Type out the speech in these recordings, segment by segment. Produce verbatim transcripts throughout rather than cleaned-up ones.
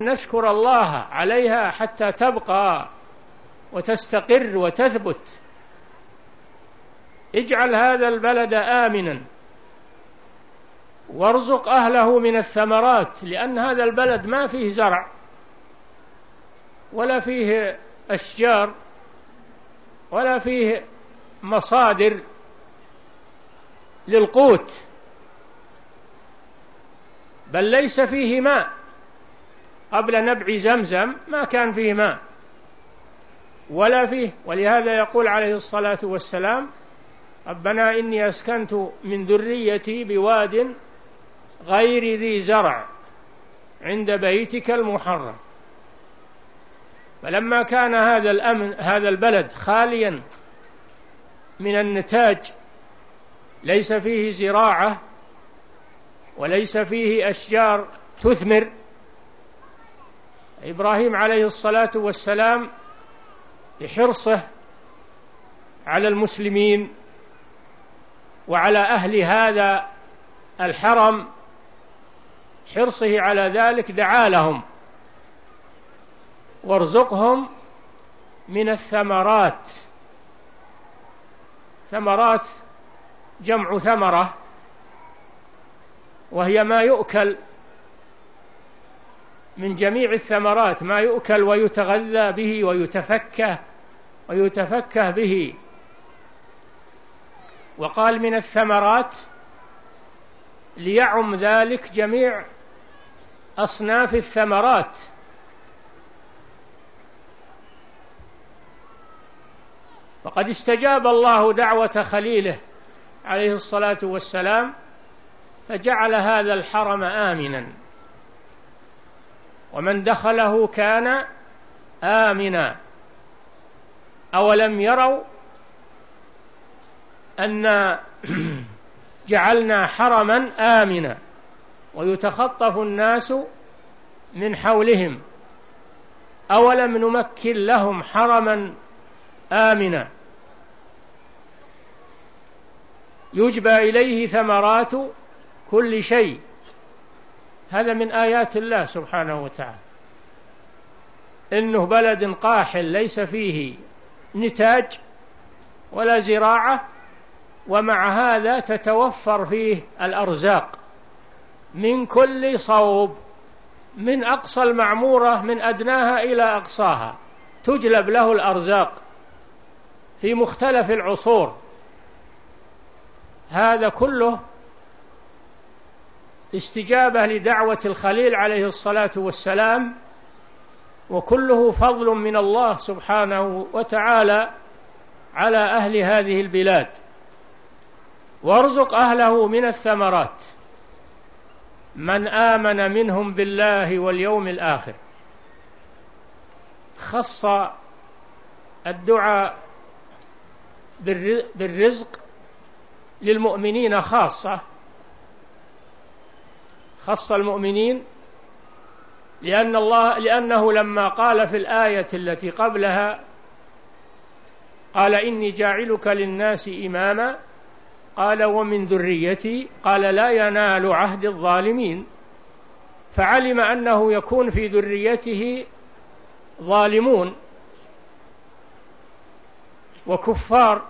نشكر الله عليها حتى تبقى وتستقر وتثبت. اجعل هذا البلد آمنا وارزق أهله من الثمرات، لأن هذا البلد ما فيه زرع ولا فيه أشجار ولا فيه مصادر للقوت، بل ليس فيه ماء. قبل نبع زمزم ما كان فيه ماء ولا فيه، ولهذا يقول عليه الصلاة والسلام: ربنا إني أسكنت من ذريتي بواد غير ذي زرع عند بيتك المحرم. فلما كان هذا الأمن هذا البلد خاليا من النتاج، ليس فيه زراعة وليس فيه أشجار تثمر، إبراهيم عليه الصلاة والسلام لحرصه على المسلمين وعلى أهل هذا الحرم، حرصه على ذلك دعا لهم: وارزقهم من الثمرات. ثمرات جمع ثمرة، وهي ما يؤكل من جميع الثمرات، ما يؤكل ويتغذى به ويتفكه ويتفكه به. وقال من الثمرات ليعم ذلك جميع أصناف الثمرات. فقد استجاب الله دعوة خليله عليه الصلاة والسلام، فجعل هذا الحرم آمنا، ومن دخله كان آمنا. أولم يروا أن جعلنا حرما آمنا ويتخطف الناس من حولهم، أولم نمكن لهم حرما آمنا يجبى إليه ثمرات كل شيء. هذا من آيات الله سبحانه وتعالى، إنه بلد قاحل ليس فيه نتاج ولا زراعة، ومع هذا تتوفر فيه الأرزاق من كل صوب، من أقصى المعمورة من أدناها إلى أقصاها تجلب له الأرزاق في مختلف العصور. هذا كله استجابة لدعوة الخليل عليه الصلاة والسلام، وكله فضل من الله سبحانه وتعالى على أهل هذه البلاد. وارزق أهله من الثمرات من آمن منهم بالله واليوم الآخر. خص الدعاء بالرزق للمؤمنين خاصة، خص المؤمنين، لأن الله لأنه لما قال في الآية التي قبلها قال إني جاعلك للناس إماما، قال ومن ذريتي، قال لا ينال عهد الظالمين، فعلم أنه يكون في ذريته ظالمون وكفار،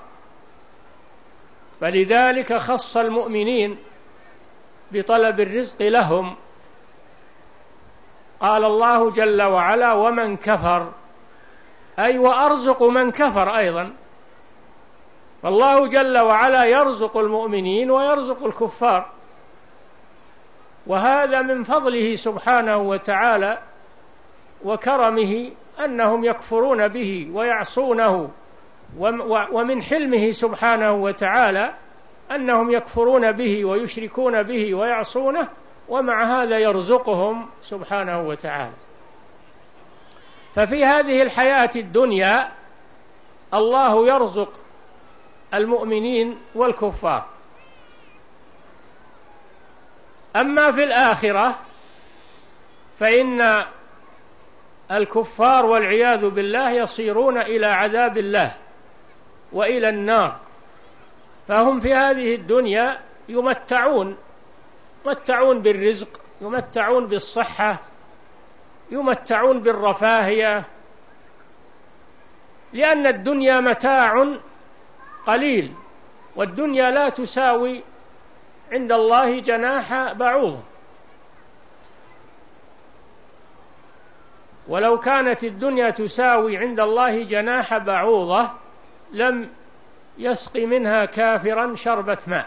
فلذلك خص المؤمنين بطلب الرزق لهم. قال الله جل وعلا ومن كفر، أي وأرزق من كفر أيضا. فالله جل وعلا يرزق المؤمنين ويرزق الكفار، وهذا من فضله سبحانه وتعالى وكرمه أنهم يكفرون به ويعصونه، ومن حلمه سبحانه وتعالى أنهم يكفرون به ويشركون به ويعصونه، ومع هذا يرزقهم سبحانه وتعالى. ففي هذه الحياة الدنيا الله يرزق المؤمنين والكفار. أما في الآخرة فإن الكفار والعياذ بالله يصيرون إلى عذاب الله وإلى النار، فهم في هذه الدنيا يمتعون يمتعون بالرزق، يمتعون بالصحة، يمتعون بالرفاهية، لأن الدنيا متاع قليل، والدنيا لا تساوي عند الله جناح بعوضة. ولو كانت الدنيا تساوي عند الله جناح بعوضة لم يسقي منها كافرا شربة ماء،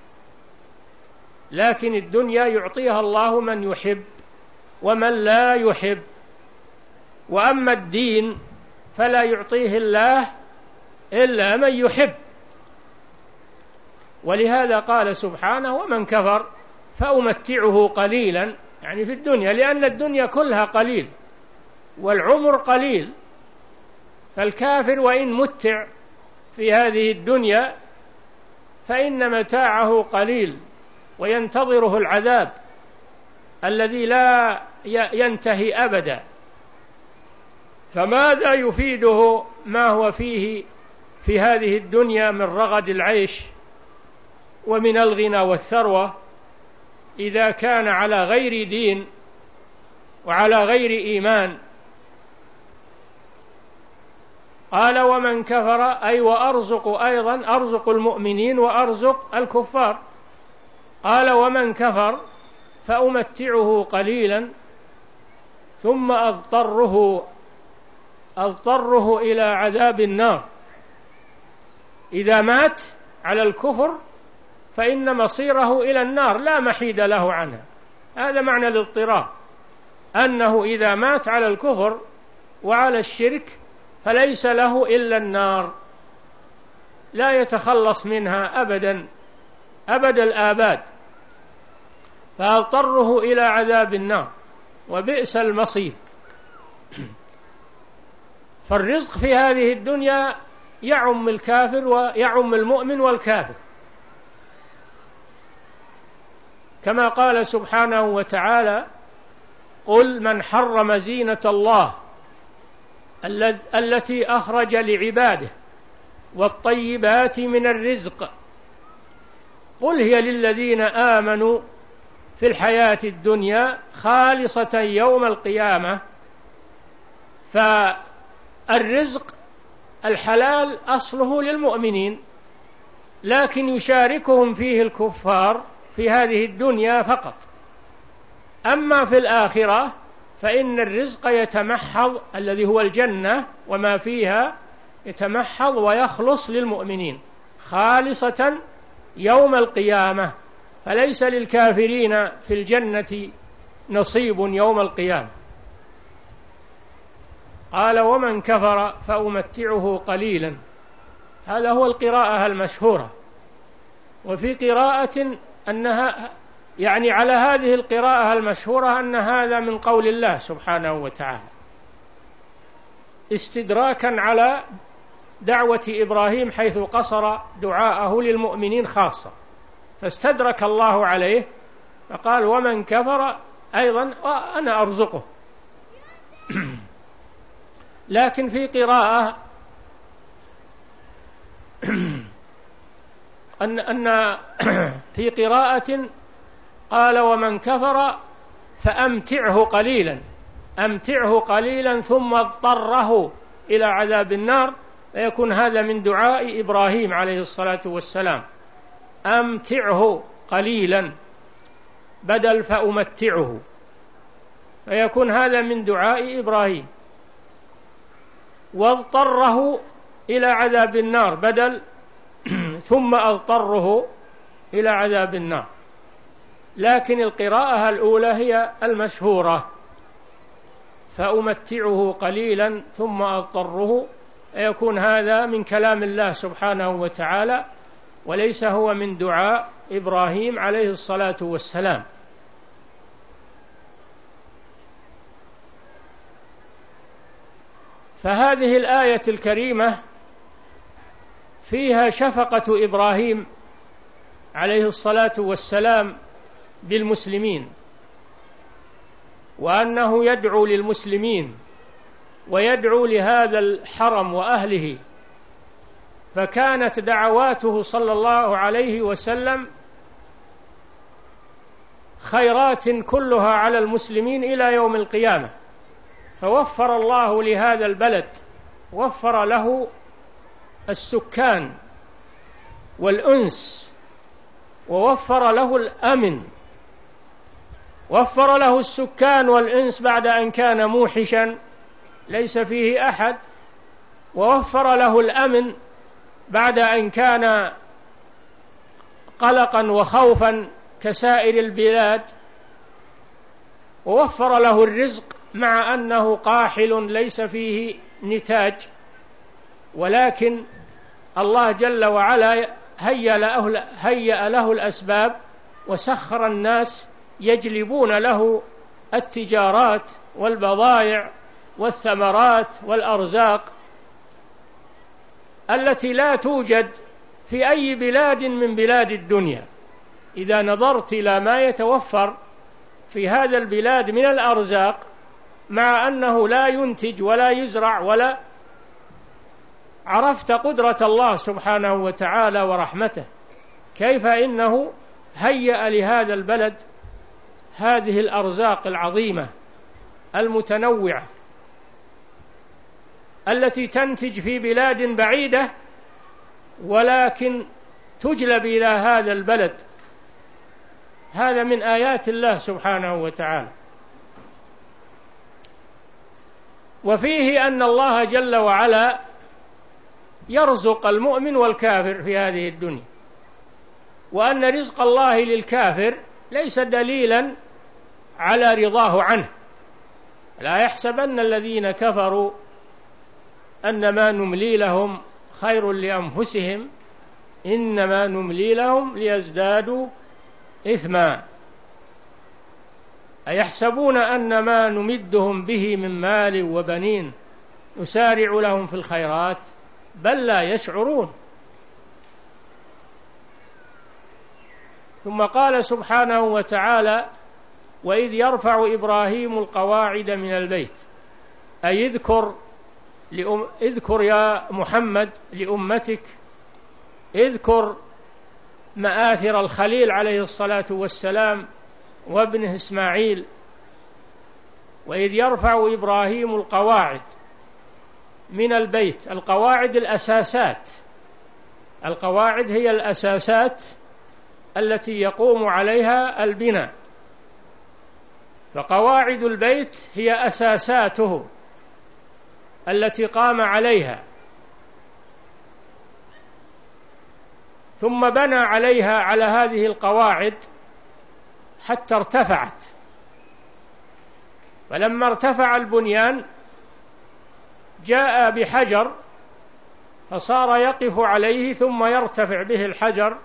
لكن الدنيا يعطيها الله من يحب ومن لا يحب، وأما الدين فلا يعطيه الله إلا من يحب. ولهذا قال سبحانه: ومن كفر فأمتعه قليلا، يعني في الدنيا، لأن الدنيا كلها قليل والعمر قليل، فالكافر وإن متع في هذه الدنيا فإن متاعه قليل وينتظره العذاب الذي لا ينتهي أبدا. فماذا يفيده ما هو فيه في هذه الدنيا من رغد العيش ومن الغنى والثروة إذا كان على غير دين وعلى غير إيمان؟ قال: ومن كفر، أي وأرزق أيضا، أرزق المؤمنين وأرزق الكفار. قال: ومن كفر فأمتعه قليلا ثم أضطره أضطره إلى عذاب النار. إذا مات على الكفر فإن مصيره إلى النار لا محيد له عنها. هذا معنى الاضطرار، أنه إذا مات على الكفر وعلى الشرك فليس له إلا النار، لا يتخلص منها أبدا أبد الآباد، فأضطره إلى عذاب النار، وبئس المصير. فالرزق في هذه الدنيا يعم الكافر ويعم المؤمن والكافر، كما قال سبحانه وتعالى: قل من حرم زينة الله التي أخرج لعباده والطيبات من الرزق قل هي للذين آمنوا في الحياة الدنيا خالصة يوم القيامة. فالرزق الحلال أصله للمؤمنين، لكن يشاركهم فيه الكفار في هذه الدنيا فقط. أما في الآخرة فإن الرزق يتمحض، الذي هو الجنة وما فيها، يتمحض ويخلص للمؤمنين خالصة يوم القيامة، فليس للكافرين في الجنة نصيب يوم القيامة. قال: ومن كفر فأمتعه قليلا. هذا هو القراءة المشهورة. وفي قراءة أنها يعني على هذه القراءة المشهورة أن هذا من قول الله سبحانه وتعالى، استدراكا على دعوة إبراهيم حيث قصر دعاءه للمؤمنين خاصة، فاستدرك الله عليه فقال: ومن كفر أيضا وأنا أرزقه. لكن في قراءة أن أن في قراءة قال: ومن كفر فأمتعه قليلا، أمتعه قليلا ثم اضطره إلى عذاب النار، فيكون هذا من دعاء إبراهيم عليه الصلاة والسلام، أمتعه قليلا بدل فأمتعه، فيكون هذا من دعاء إبراهيم. واضطره إلى عذاب النار بدل ثم أضطره إلى عذاب النار. لكن القراءة الأولى هي المشهورة، فأمتعه قليلا ثم أضطره، يكون هذا من كلام الله سبحانه وتعالى، وليس هو من دعاء إبراهيم عليه الصلاة والسلام. فهذه الآية الكريمة فيها شفقة إبراهيم عليه الصلاة والسلام بالمسلمين، وأنه يدعو للمسلمين ويدعو لهذا الحرم وأهله، فكانت دعواته صلى الله عليه وسلم خيرات كلها على المسلمين إلى يوم القيامة، فوفر الله لهذا البلد، وفر له السكان والأنس، ووفر له الأمن. وفر له السكان والأنس بعد أن كان موحشا ليس فيه أحد، ووفر له الأمن بعد أن كان قلقا وخوفا كسائر البلاد، ووفر له الرزق مع أنه قاحل ليس فيه نتاج، ولكن الله جل وعلا هيأ له, هيأ له الأسباب، وسخر الناس يجلبون له التجارات والبضائع والثمرات والأرزاق التي لا توجد في أي بلاد من بلاد الدنيا. إذا نظرت إلى ما يتوفر في هذا البلاد من الأرزاق مع أنه لا ينتج ولا يزرع ولا، عرفت قدرة الله سبحانه وتعالى ورحمته، كيف إنه هيأ لهذا البلد هذه الأرزاق العظيمة المتنوعة التي تنتج في بلاد بعيدة ولكن تجلب إلى هذا البلد. هذا من آيات الله سبحانه وتعالى. وفيه أن الله جل وعلا يرزق المؤمن والكافر في هذه الدنيا، وأن رزق الله للكافر ليس دليلا على رضاه عنه. لا يحسبن الذين كفروا أنما نملي لهم خير لأنفسهم إنما نملي لهم ليزدادوا إثما أيحسبون أن ما نمدهم به من مال وبنين نسارع لهم في الخيرات بل لا يشعرون. ثم قال سبحانه وتعالى: وإذ يرفع إبراهيم القواعد من البيت، أي اذكر لأم اذكر يا محمد لأمتك، اذكر مآثر الخليل عليه الصلاة والسلام وابنه إسماعيل. وإذ يرفع إبراهيم القواعد من البيت، القواعد الأساسات، القواعد هي الأساسات التي يقوم عليها البناء، فقواعد البيت هي أساساته التي قام عليها، ثم بنى عليها على هذه القواعد حتى ارتفعت. فلما ارتفع البنيان جاء بحجر فصار يقف عليه ثم يرتفع به الحجر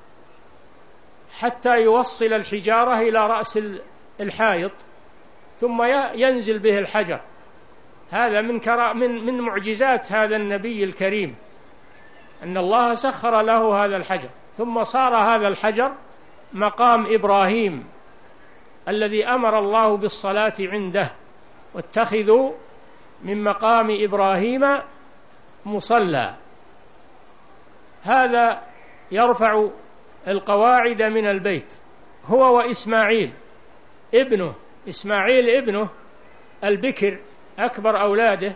حتى يوصل الحجارة إلى رأس الحائط ثم ينزل به الحجر. هذا من من من معجزات هذا النبي الكريم، أن الله سخر له هذا الحجر، ثم صار هذا الحجر مقام إبراهيم الذي أمر الله بالصلاة عنده: واتخذوا من مقام إبراهيم مصلى. هذا يرفع القواعد من البيت هو وإسماعيل ابنه، إسماعيل ابنه البكر أكبر أولاده،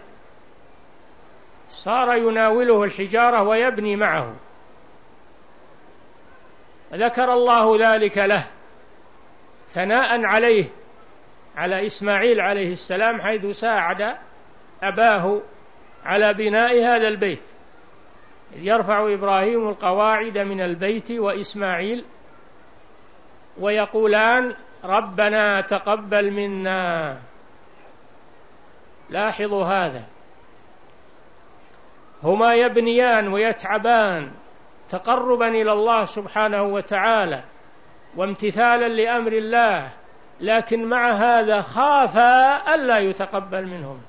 صار يناوله الحجارة ويبني معه. ذكر الله ذلك له ثناء عليه على إسماعيل عليه السلام، حيث ساعد أباه على بناء هذا البيت. يرفع إبراهيم القواعد من البيت وإسماعيل ويقولان: ربنا تقبل منا. لاحظوا هذا، هما يبنيان ويتعبان تقربا إلى الله سبحانه وتعالى وامتثالا لأمر الله، لكن مع هذا خافا ألا يتقبل منهم.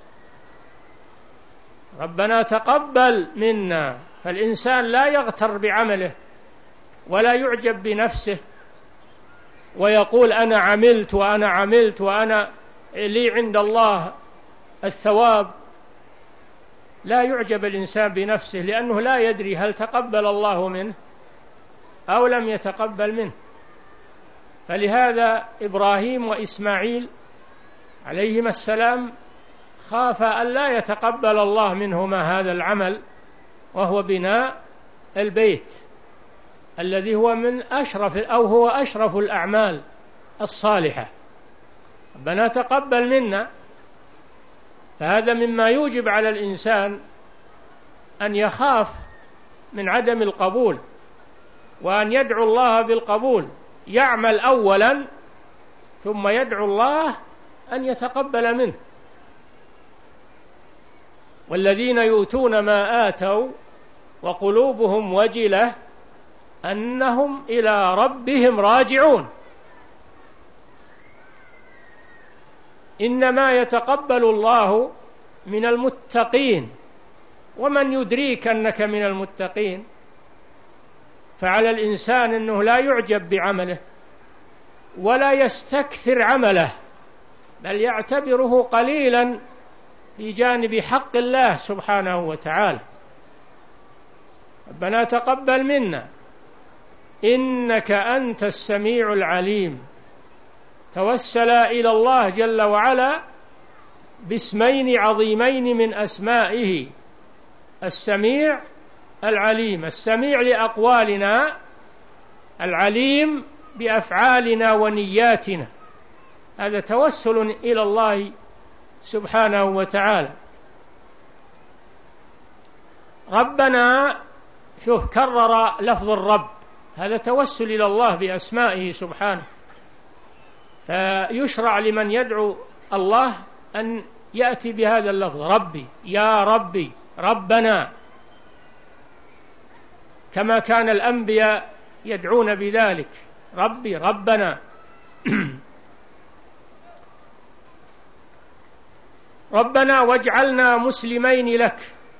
ربنا تقبل منا. فالإنسان لا يغتر بعمله ولا يعجب بنفسه ويقول أنا عملت وأنا عملت وأنا لي عند الله الثواب. لا يعجب الإنسان بنفسه، لأنه لا يدري هل تقبل الله منه أو لم يتقبل منه. فلهذا إبراهيم وإسماعيل عليهما السلام خاف أن لا يتقبل الله منهما هذا العمل، وهو بناء البيت الذي هو من أشرف أو هو أشرف الأعمال الصالحة. ربنا تقبل منا. فهذا مما يوجب على الإنسان أن يخاف من عدم القبول، وأن يدعو الله بالقبول، يعمل أولا ثم يدعو الله أن يتقبل منه. والذين يؤتون ما آتوا وقلوبهم وجلة أنهم إلى ربهم راجعون. إنما يتقبل الله من المتقين، ومن يدريك أنك من المتقين؟ فعلى الإنسان أنه لا يعجب بعمله ولا يستكثر عمله، بل يعتبره قليلا في جانب حق الله سبحانه وتعالى. ربنا تقبل منا إنك أنت السميع العليم. توسل إلى الله جل وعلا باسمين عظيمين من أسمائه، السميع العليم. السميع لأقوالنا، العليم بأفعالنا ونياتنا. هذا توسل إلى الله سبحانه وتعالى. ربنا، شوف كرر لفظ الرب، هذا توسل إلى الله بأسمائه سبحانه. فيشرع لمن يدعو الله أن يأتي بهذا اللفظ، ربي، يا ربي، ربنا، كما كان الأنبياء يدعون بذلك، ربي، ربنا. ربنا واجعلنا مسلمين لك.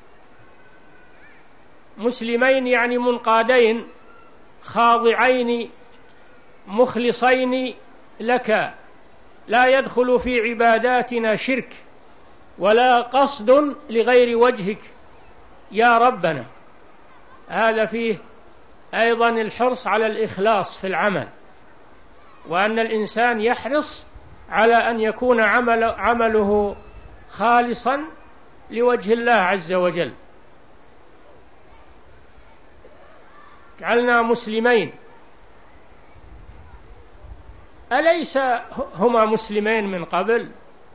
مسلمين يعني منقادين خاضعين مخلصين لك، لا يدخل في عباداتنا شرك ولا قصد لغير وجهك يا ربنا. هذا فيه أيضا الحرص على الإخلاص في العمل، وأن الإنسان يحرص على أن يكون عمل عمله خالصا لوجه الله عز وجل. جعلنا مسلمين. أليس هما مسلمين من قبل؟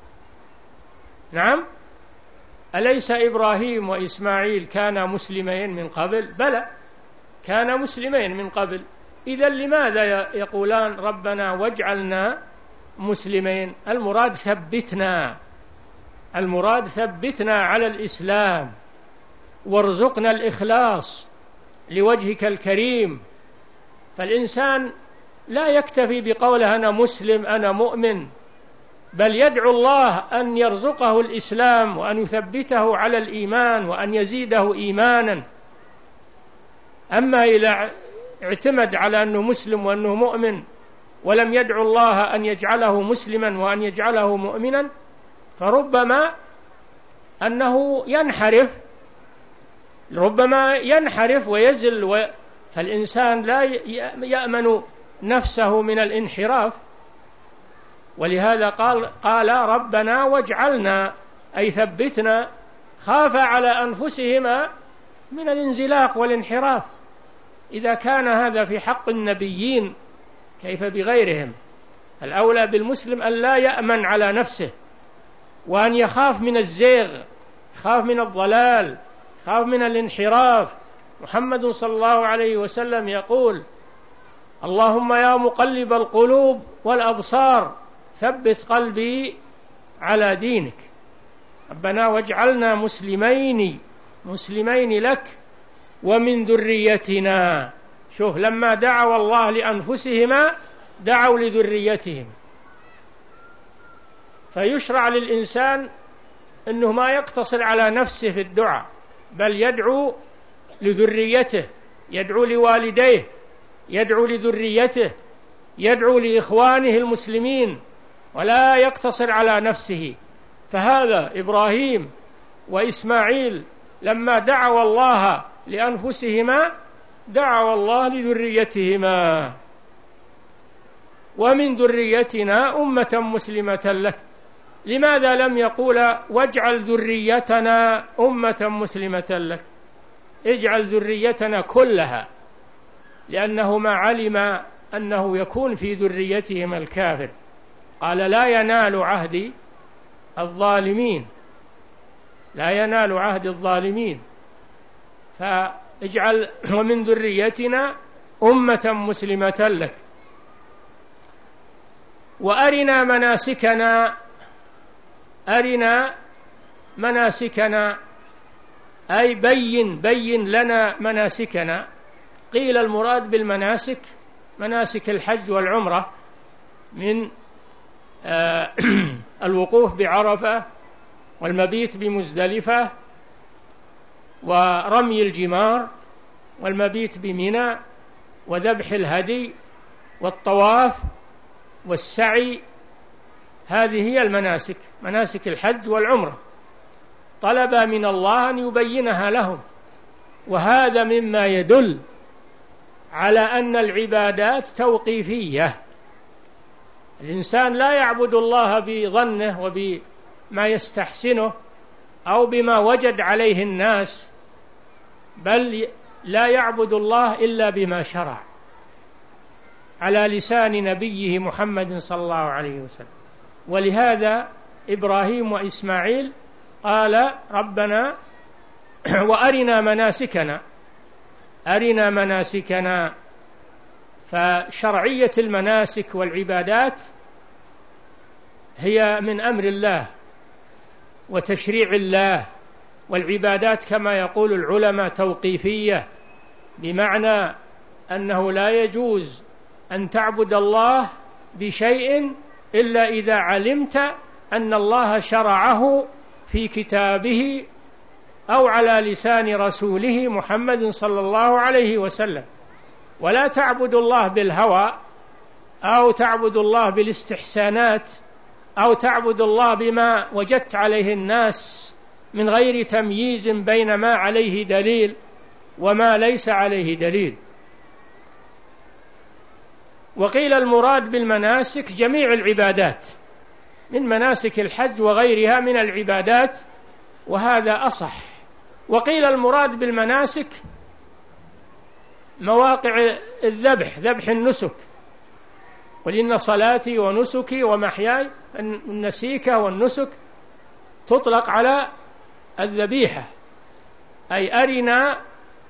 نعم، أليس إبراهيم وإسماعيل كانا مسلمين من قبل؟ بلى، كانا مسلمين من قبل. إذن لماذا يقولان ربنا واجعلنا مسلمين؟ المراد ثبتنا، المراد ثبتنا على الإسلام، وارزقنا الإخلاص لوجهك الكريم. فالإنسان لا يكتفي بقوله أنا مسلم أنا مؤمن، بل يدعو الله أن يرزقه الإسلام، وأن يثبته على الإيمان، وأن يزيده إيمانا. أما إذا اعتمد على أنه مسلم وأنه مؤمن ولم يدعو الله أن يجعله مسلما وأن يجعله مؤمنا، فربما أنه ينحرف، ربما ينحرف ويزل و... فالإنسان لا يأمن نفسه من الانحراف. ولهذا قال قال ربنا واجعلنا، أي ثبتنا. خاف على أنفسهما من الانزلاق والانحراف. إذا كان هذا في حق النبيين كيف بغيرهم؟ الأولى بالمسلم أن لا يأمن على نفسه، وأن يخاف من الزيغ، يخاف من الضلال، يخاف من الانحراف. محمد صلى الله عليه وسلم يقول اللهم يا مقلب القلوب والأبصار ثبت قلبي على دينك. ربنا واجعلنا مسلمين مسلمين لك ومن ذريتنا. شوف، لما دعوا الله لأنفسهما دعوا لذريتهم. فيشرع للإنسان أنه ما يقتصر على نفسه في الدعاء، بل يدعو لذريته، يدعو لوالديه، يدعو لذريته، يدعو لإخوانه المسلمين، ولا يقتصر على نفسه. فهذا إبراهيم وإسماعيل لما دعوا الله لأنفسهما دعوا الله لذريتهما. ومن ذريتنا أمة مسلمة لك لماذا لم يقول واجعل ذريتنا أمة مسلمة لك؟ اجعل ذريتنا كلها، لأنه ما علم أنه يكون في ذريتهم الكافر. قال لا ينال عهد الظالمين، لا ينال عهد الظالمين، فاجعل ومن ذريتنا أمة مسلمة لك وأرنا مناسكنا. أرنا مناسكنا أي بين بين لنا مناسكنا. قيل المراد بالمناسك مناسك الحج والعمرة، من آه الوقوف بعرفة والمبيت بمزدلفة ورمي الجمار والمبيت بمنى وذبح الهدي والطواف والسعي. هذه هي المناسك، مناسك الحج والعمرة، طلب من الله أن يبينها لهم. وهذا مما يدل على أن العبادات توقيفية. الإنسان لا يعبد الله بظنه وبما يستحسنه أو بما وجد عليه الناس، بل لا يعبد الله إلا بما شرع على لسان نبيه محمد صلى الله عليه وسلم. ولهذا إبراهيم وإسماعيل قال ربنا وأرنا مناسكنا، أرنا مناسكنا. فشرعية المناسك والعبادات هي من أمر الله وتشريع الله، والعبادات كما يقول العلماء توقيفية، بمعنى أنه لا يجوز أن تعبد الله بشيء إلا إذا علمت أن الله شرعه في كتابه أو على لسان رسوله محمد صلى الله عليه وسلم. ولا تعبد الله بالهوى أو تعبد الله بالاستحسانات أو تعبد الله بما وجدت عليه الناس من غير تمييز بين ما عليه دليل وما ليس عليه دليل. وقيل المراد بالمناسك جميع العبادات من مناسك الحج وغيرها من العبادات، وهذا أصح. وقيل المراد بالمناسك مواقع الذبح، ذبح النسك. قل إن صلاتي ونسكي ومحياي، النسيكة والنسك تطلق على الذبيحة، أي أرنا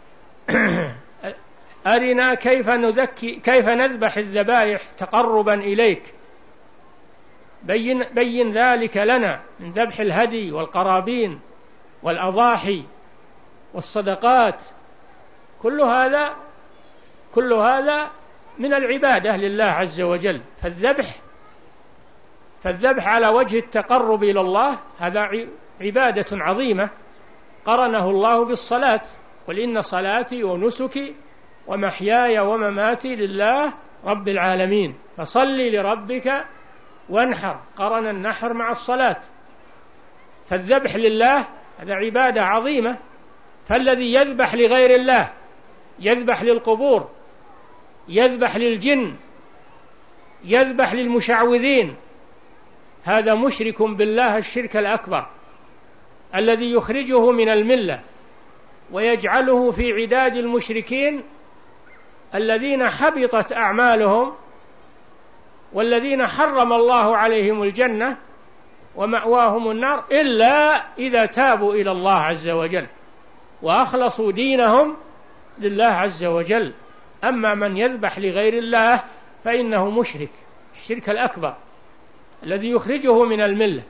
أرنا كيف نذكي كيف نذبح الذبائح تقربا إليك، بين, بين ذلك لنا من ذبح الهدي والقرابين والأضاحي والصدقات. كل هذا كل هذا من العبادة لله عز وجل. فالذبح فالذبح على وجه التقرب إلى الله هذا عبادة عظيمة قرنه الله بالصلاة. قل إن صلاتي ونسكي ومحياي ومماتي لله رب العالمين فصل لربك وانحر، قرن النحر مع الصلاة. فالذبح لله هذا عبادة عظيمة. فالذي يذبح لغير الله، يذبح للقبور، يذبح للجن، يذبح للمشعوذين، هذا مشرك بالله الشرك الأكبر الذي يخرجه من الملة ويجعله في عداد المشركين الذين حبطت أعمالهم والذين حرم الله عليهم الجنة ومأواهم النار إلا إذا تابوا إلى الله عز وجل وأخلصوا دينهم لله عز وجل. أما من يذبح لغير الله فإنه مشرك الشرك الأكبر الذي يخرجه من الملة.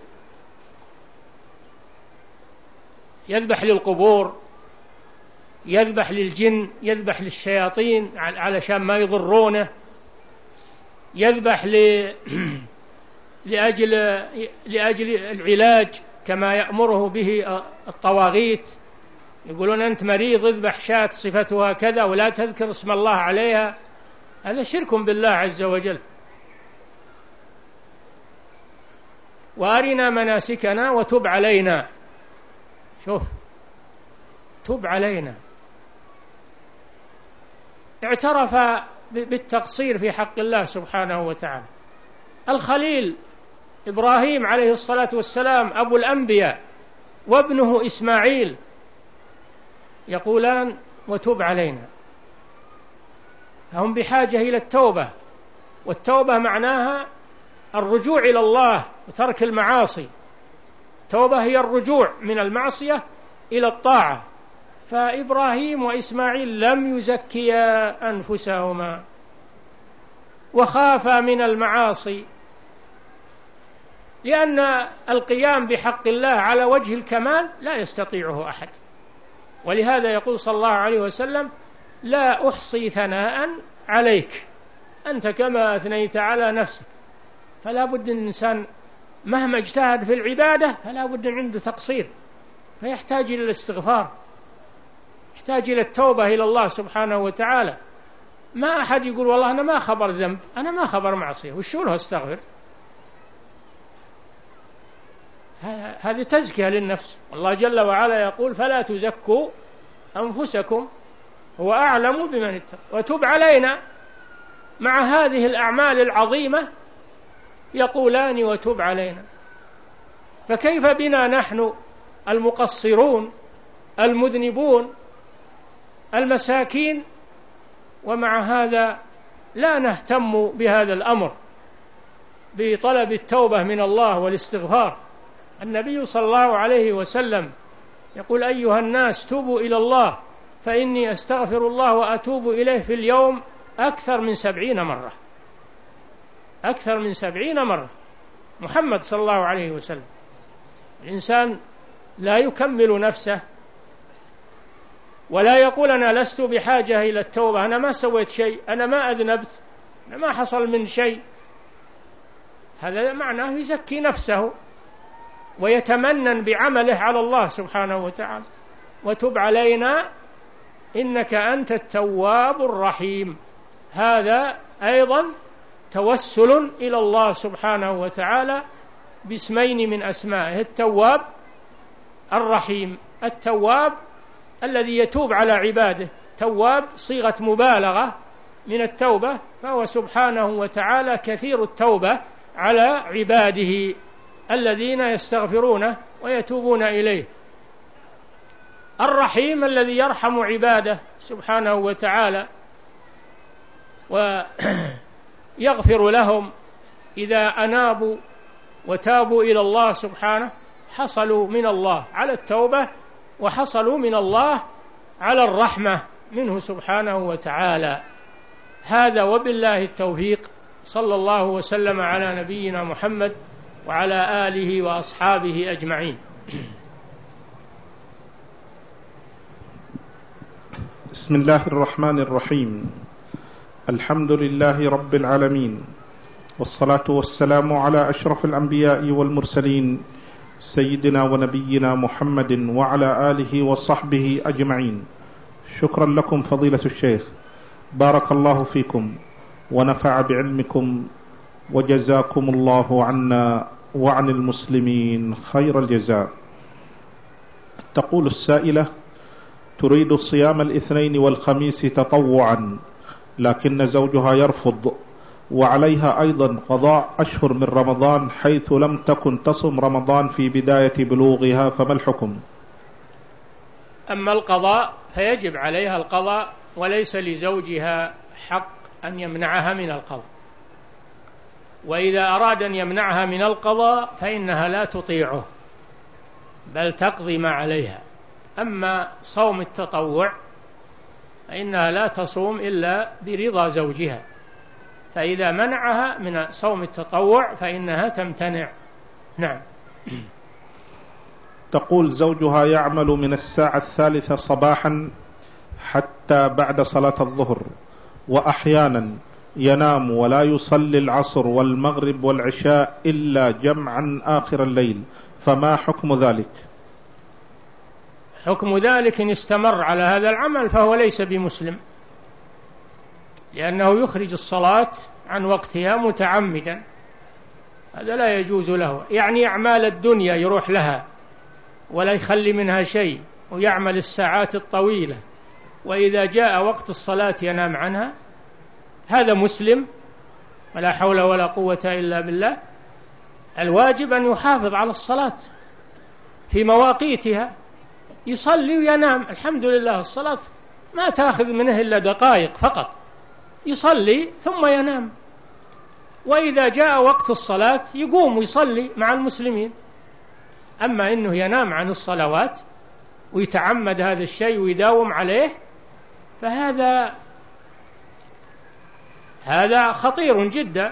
يذبح للقبور، يذبح للجن، يذبح للشياطين علشان ما يضرونه، يذبح ل... لأجل... لأجل العلاج كما يأمره به الطواغيت، يقولون أنت مريض اذبح شاة صفتها كذا ولا تذكر اسم الله عليها. هذا شرك بالله عز وجل. وأرنا مناسكنا وتب علينا. شوف، تب علينا. اعترف بالتقصير في حق الله سبحانه وتعالى. الخليل إبراهيم عليه الصلاة والسلام أبو الأنبياء وابنه إسماعيل يقولان وتب علينا. هم بحاجة إلى التوبة، والتوبة معناها الرجوع إلى الله وترك المعاصي. التوبة هي الرجوع من المعصية إلى الطاعة. فإبراهيم وإسماعيل لم يزكيا أنفسهما وخافا من المعاصي، لأن القيام بحق الله على وجه الكمال لا يستطيعه أحد. ولهذا يقول صلى الله عليه وسلم: لا أحصي ثناء عليك أنت كما أثنيت على نفسك. فلا بد أن الإنسان مهما اجتهد في العبادة فلا بد أن عنده تقصير، فيحتاج إلى الاستغفار، يحتاج إلى التوبة إلى الله سبحانه وتعالى. ما أحد يقول والله أنا ما خبر ذنب، أنا ما خبر معصية، وشو له استغفر؟ هذه تزكية للنفس. والله جل وعلا يقول: فلا تزكوا أنفسكم هو أعلم بمن اتقى وتب علينا. مع هذه الأعمال العظيمة يقولان وتب علينا. فكيف بنا نحن المقصرون المذنبون المساكين، ومع هذا لا نهتم بهذا الأمر بطلب التوبة من الله والاستغفار. النبي صلى الله عليه وسلم يقول: أيها الناس توبوا إلى الله فإني أستغفر الله وأتوب إليه في اليوم أكثر من سبعين مرة. أكثر من سبعين مرة محمد صلى الله عليه وسلم. الإنسان لا يكمل نفسه ولا يقول أنا لست بحاجة إلى التوبة، أنا ما سويت شيء، أنا ما أذنبت، أنا ما حصل من شيء. هذا معناه يزكي نفسه ويتمنن بعمله على الله سبحانه وتعالى. وتب علينا إنك أنت التواب الرحيم. هذا أيضا توسل إلى الله سبحانه وتعالى باسمين من أسمائه: التواب الرحيم. التواب الذي يتوب على عباده، تواب صيغة مبالغة من التوبة، فهو سبحانه وتعالى كثير التوبة على عباده الذين يستغفرونه ويتوبون إليه. الرحيم الذي يرحم عباده سبحانه وتعالى ويغفر لهم إذا أنابوا وتابوا إلى الله سبحانه، حصلوا من الله على التوبة وحصلوا من الله على الرحمة منه سبحانه وتعالى. هذا وبالله التوفيق. صلى الله وسلم على نبينا محمد وعلى آله وأصحابه أجمعين. بسم الله الرحمن الرحيم. الحمد لله رب العالمين، والصلاة والسلام على أشرف الأنبياء والمرسلين سيدنا ونبينا محمد وعلى آله وصحبه أجمعين. شكرا لكم فضيلة الشيخ، بارك الله فيكم ونفع بعلمكم، وجزاكم الله عنا وعن المسلمين خير الجزاء. تقول السائلة: تريد صيام الاثنين والخميس تطوعا، لكن زوجها يرفض، وعليها أيضا قضاء أشهر من رمضان حيث لم تكن تصم رمضان في بداية بلوغها، فما الحكم؟ أما القضاء فيجب عليها القضاء، وليس لزوجها حق أن يمنعها من القضاء. وإذا أراد أن يمنعها من القضاء فإنها لا تطيعه بل تقضي ما عليها. أما صوم التطوع فإنها لا تصوم إلا برضا زوجها، فإذا منعها من صوم التطوع فإنها تمتنع. نعم. تقول: زوجها يعمل من الساعة الثالثة صباحا حتى بعد صلاة الظهر، وأحيانا ينام ولا يصلي العصر والمغرب والعشاء إلا جمعا آخر الليل، فما حكم ذلك؟ حكم ذلك إن استمر على هذا العمل فهو ليس بمسلم، لأنه يخرج الصلاة عن وقتها متعمدا، هذا لا يجوز له. يعني أعمال الدنيا يروح لها ولا يخلي منها شيء، ويعمل الساعات الطويلة، وإذا جاء وقت الصلاة ينام عنها، هذا مسلم ولا حول ولا قوة إلا بالله. الواجب أن يحافظ على الصلاة في مواقيتها، يصلي وينام. الحمد لله الصلاة ما تأخذ منه إلا دقائق فقط، يصلي ثم ينام، وإذا جاء وقت الصلاة يقوم ويصلي مع المسلمين. أما إنه ينام عن الصلوات ويتعمد هذا الشيء ويداوم عليه فهذا هذا خطير جدا.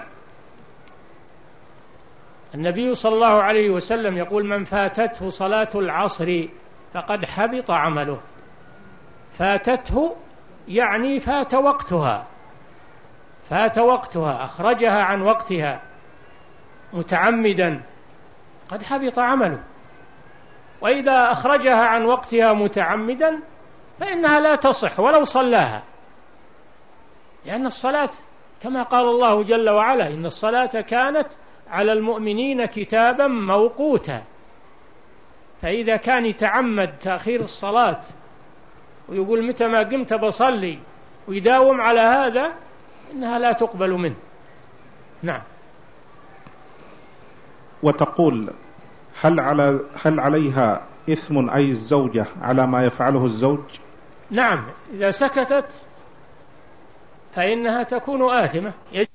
النبي صلى الله عليه وسلم يقول: من فاتته صلاة العصر فقد حبط عمله. فاتته يعني فات وقتها، فات وقتها، أخرجها عن وقتها متعمدا، قد حبط عمله. وإذا أخرجها عن وقتها متعمدا فإنها لا تصح ولو صلاها، لأن الصلاة كما قال الله جل وعلا: إن الصلاة كانت على المؤمنين كتابا موقوتا. فإذا كان يتعمد تأخير الصلاة ويقول متى ما قمت بصلي ويداوم على هذا إنها لا تقبل منه. نعم. وتقول: هل على هل عليها إثم أي الزوجة على ما يفعله الزوج؟ نعم، إذا سكتت فإنها تكون آثمة.